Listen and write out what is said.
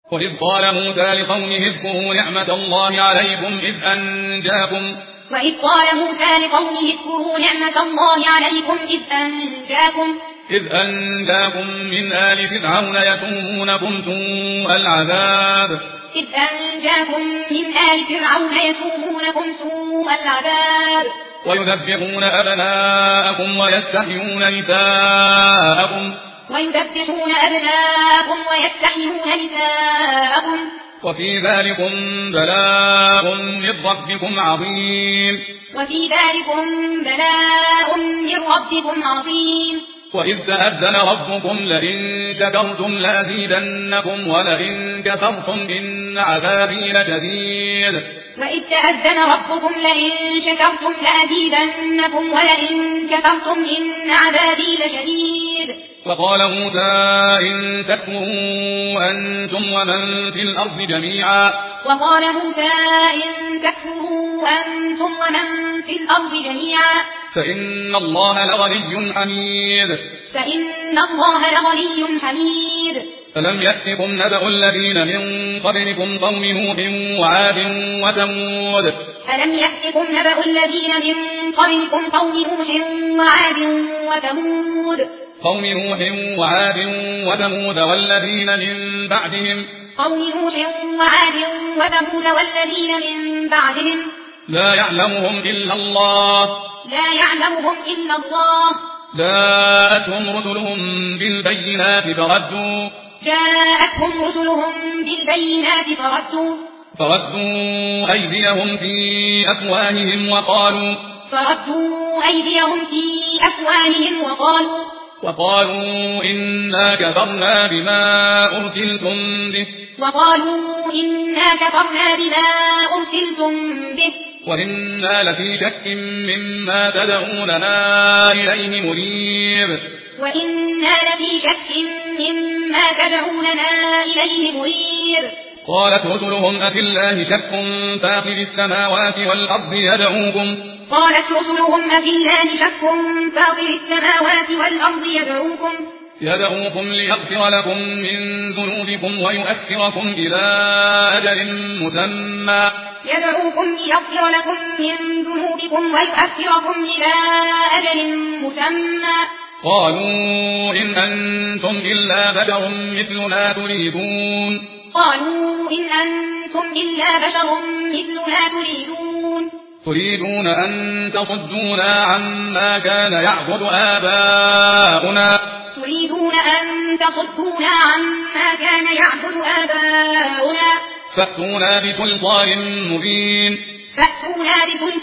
وإذ قال موسى لقومه اذكروا نعمة الله عليكم إذ أنجاكم من آل فرعون يسومونكم سوء العذاب ويذبحون أبناءكم ويستحيون نساءكم وفي ذلكم بلاء من ربكم عظيم وإذ تأذن ربكم لئن شكرتم لأزيدنكم ولئن كفرتم إن عذابي لشديد وقال موسى إن تكفروا أنتم ومن في الأرض جميعا فإن الله لغني حميد فلم يأتكم نبأ الذين من قبلكم قوم نوح وعاد وثمود والذين من بعدهم لا يعلمهم إلا الله جاءتهم رسلهم بالبينات فردوا أيديهم في أفواههم وقالوا إنا كفرنا بما أرسلتم به وإنا لفي شك مما تدعوننا إليه مريب قالت رسلهم أفي الله شك فاطر السماوات والأرض يدعوكم ليغفر لكم من ذنوبكم ويؤخركم إلى أجل مسمى قالوا إن أنتم إلا بشر مثلنا تريدون أن تصدونا عما كان يعبد آباؤنا فأتونا بسلطان